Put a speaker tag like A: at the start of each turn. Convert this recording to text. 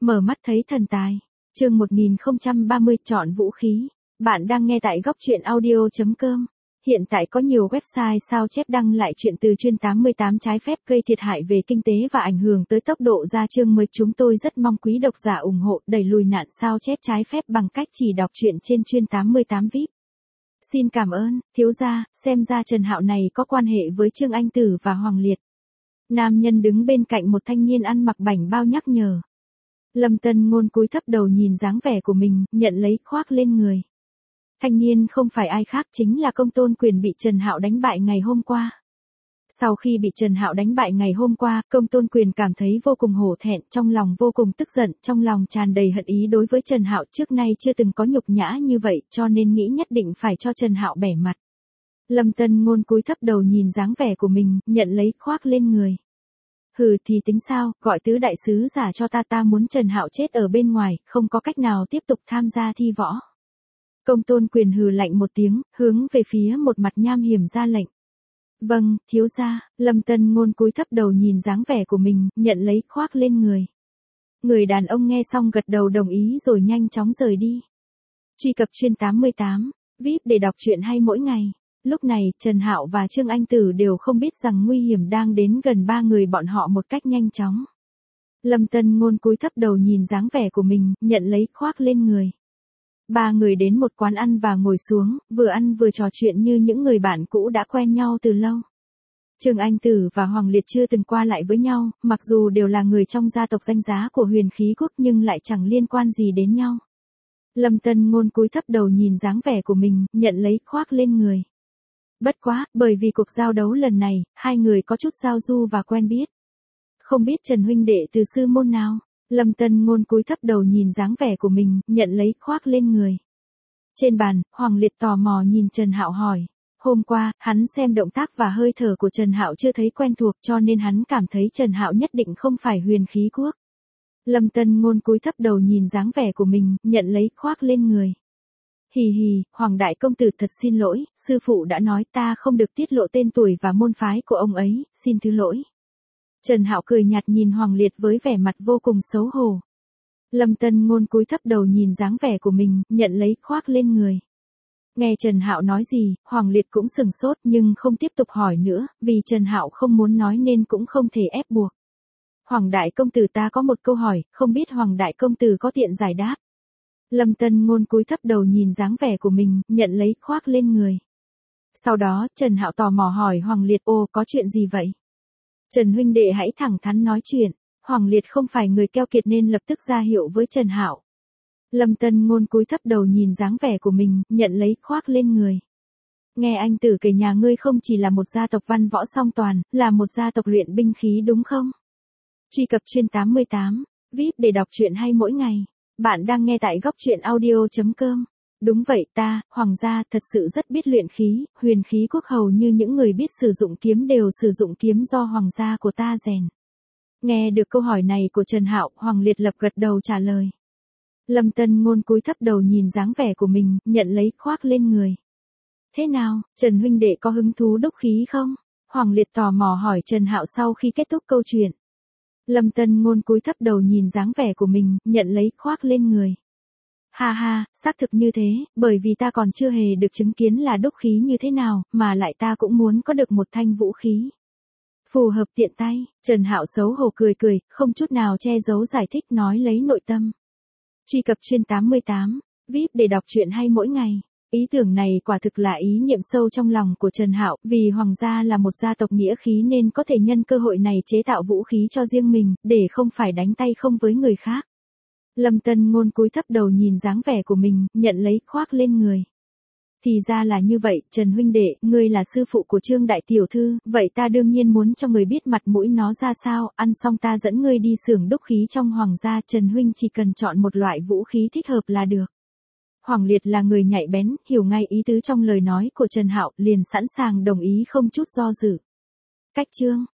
A: Mở mắt thấy thần tài. Chương 1030 chọn vũ khí. Bạn đang nghe tại góc truyện audio.com. Hiện tại có nhiều website sao chép đăng lại chuyện từ chuyên 88 trái phép gây thiệt hại về kinh tế và ảnh hưởng tới tốc độ ra chương mới. Chúng tôi rất mong quý độc giả ủng hộ đẩy lùi nạn sao chép trái phép bằng cách chỉ đọc truyện trên chuyên 88 VIP. Xin cảm ơn, thiếu gia, xem ra Trần Hạo này có quan hệ với Trương Anh Tử và Hoàng Liệt. Nam nhân đứng bên cạnh một thanh niên ăn mặc bảnh bao nhắc nhở. Lâm Tân Ngôn cúi thấp đầu nhìn dáng vẻ của mình, nhận lấy khoác lên người. Thanh niên không phải ai khác chính là Công Tôn Quyền bị Trần Hạo đánh bại ngày hôm qua. Sau khi bị Trần Hạo đánh bại ngày hôm qua, Công Tôn Quyền cảm thấy vô cùng hổ thẹn, trong lòng vô cùng tức giận, trong lòng tràn đầy hận ý đối với Trần Hạo, trước nay chưa từng có nhục nhã như vậy, cho nên nghĩ nhất định phải cho Trần Hạo bẻ mặt. Lâm Tân Ngôn cúi thấp đầu nhìn dáng vẻ của mình, nhận lấy khoác lên người. Hừ thì tính sao, gọi tứ đại sứ giả cho ta muốn Trần Hạo chết ở bên ngoài, không có cách nào tiếp tục tham gia thi võ. Công Tôn Quyền hừ lạnh một tiếng, hướng về phía một mặt nham hiểm ra lệnh. Vâng, thiếu gia. Lâm Tân Ngôn cúi thấp đầu nhìn dáng vẻ của mình, nhận lấy khoác lên người. Người đàn ông nghe xong gật đầu đồng ý rồi nhanh chóng rời đi. Truy cập chuyên 88 VIP để đọc truyện hay mỗi ngày. Lúc này, Trần Hạo và Trương Anh Tử đều không biết rằng nguy hiểm đang đến gần ba người bọn họ một cách nhanh chóng. Lâm Tân Ngôn cúi thấp đầu nhìn dáng vẻ của mình, nhận lấy khoác lên người. Ba người đến một quán ăn và ngồi xuống, vừa ăn vừa trò chuyện như những người bạn cũ đã quen nhau từ lâu. Trương Anh Tử và Hoàng Liệt chưa từng qua lại với nhau, mặc dù đều là người trong gia tộc danh giá của Huyền Khí Quốc nhưng lại chẳng liên quan gì đến nhau. Lâm Tân Ngôn cúi thấp đầu nhìn dáng vẻ của mình, nhận lấy khoác lên người. Bất quá, bởi vì cuộc giao đấu lần này, hai người có chút giao du và quen biết. Không biết Trần huynh đệ từ sư môn nào? Lâm Tân Ngôn cúi thấp đầu nhìn dáng vẻ của mình, nhận lấy khoác lên người. Trên bàn, Hoàng Liệt tò mò nhìn Trần Hạo hỏi. Hôm qua, hắn xem động tác và hơi thở của Trần Hạo chưa thấy quen thuộc cho nên hắn cảm thấy Trần Hạo nhất định không phải Huyền Khí Quốc. Lâm Tân Ngôn cúi thấp đầu nhìn dáng vẻ của mình, nhận lấy khoác lên người. Hì hì, Hoàng đại công tử thật xin lỗi, sư phụ đã nói ta không được tiết lộ tên tuổi và môn phái của ông ấy, xin thứ lỗi. Trần Hạo cười nhạt nhìn Hoàng Liệt với vẻ mặt vô cùng xấu hổ. Lâm Tân Ngôn cúi thấp đầu nhìn dáng vẻ của mình, nhận lấy khoác lên người. Nghe Trần Hạo nói gì, Hoàng Liệt cũng sừng sốt nhưng không tiếp tục hỏi nữa, vì Trần Hạo không muốn nói nên cũng không thể ép buộc. Hoàng đại công tử ta có một câu hỏi, không biết Hoàng đại công tử có tiện giải đáp. Lâm Tân Ngôn cúi thấp đầu nhìn dáng vẻ của mình, nhận lấy khoác lên người. Sau đó, Trần Hạo tò mò hỏi Hoàng Liệt, ô có chuyện gì vậy? Trần huynh đệ hãy thẳng thắn nói chuyện. Hoàng Liệt không phải người keo kiệt nên lập tức ra hiệu với Trần Hạo. Lâm Tân Ngôn cúi thấp đầu nhìn dáng vẻ của mình, nhận lấy khoác lên người. Nghe anh Tử kể nhà ngươi không chỉ là một gia tộc văn võ song toàn, là một gia tộc luyện binh khí đúng không? Truy cập chuyên 88 VIP để đọc truyện hay mỗi ngày. Bạn đang nghe tại góc truyện audio.com. Đúng vậy ta, Hoàng gia thật sự rất biết luyện khí, Huyền Khí Quốc hầu như những người biết sử dụng kiếm đều sử dụng kiếm do Hoàng gia của ta rèn. Nghe được câu hỏi này của Trần Hạo, Hoàng Liệt lập gật đầu trả lời. Lâm Tân Ngôn cúi thấp đầu nhìn dáng vẻ của mình, nhận lấy khoác lên người. Thế nào, Trần huynh đệ có hứng thú đúc khí không? Hoàng Liệt tò mò hỏi Trần Hạo sau khi kết thúc câu chuyện. Lâm Tân Ngôn cúi thấp đầu nhìn dáng vẻ của mình, nhận lấy khoác lên người. Ha ha, xác thực như thế, bởi vì ta còn chưa hề được chứng kiến là đúc khí như thế nào, mà lại ta cũng muốn có được một thanh vũ khí. Phù hợp tiện tay, Trần Hạo xấu hổ cười cười, không chút nào che giấu giải thích nói lấy nội tâm. Truy cập chuyên 88 VIP để đọc truyện hay mỗi ngày. Ý tưởng này quả thực là ý niệm sâu trong lòng của Trần Hạo, vì Hoàng gia là một gia tộc nghĩa khí nên có thể nhân cơ hội này chế tạo vũ khí cho riêng mình, để không phải đánh tay không với người khác. Lâm Tân Ngôn cúi thấp đầu nhìn dáng vẻ của mình, nhận lấy khoác lên người. Thì ra là như vậy, Trần huynh đệ, ngươi là sư phụ của Trương đại tiểu thư, vậy ta đương nhiên muốn cho người biết mặt mũi nó ra sao, ăn xong ta dẫn ngươi đi xưởng đúc khí trong Hoàng gia, Trần huynh chỉ cần chọn một loại vũ khí thích hợp là được. Hoàng Liệt là người nhạy bén, hiểu ngay ý tứ trong lời nói của Trần Hạo, liền sẵn sàng đồng ý không chút do dự. Cách chương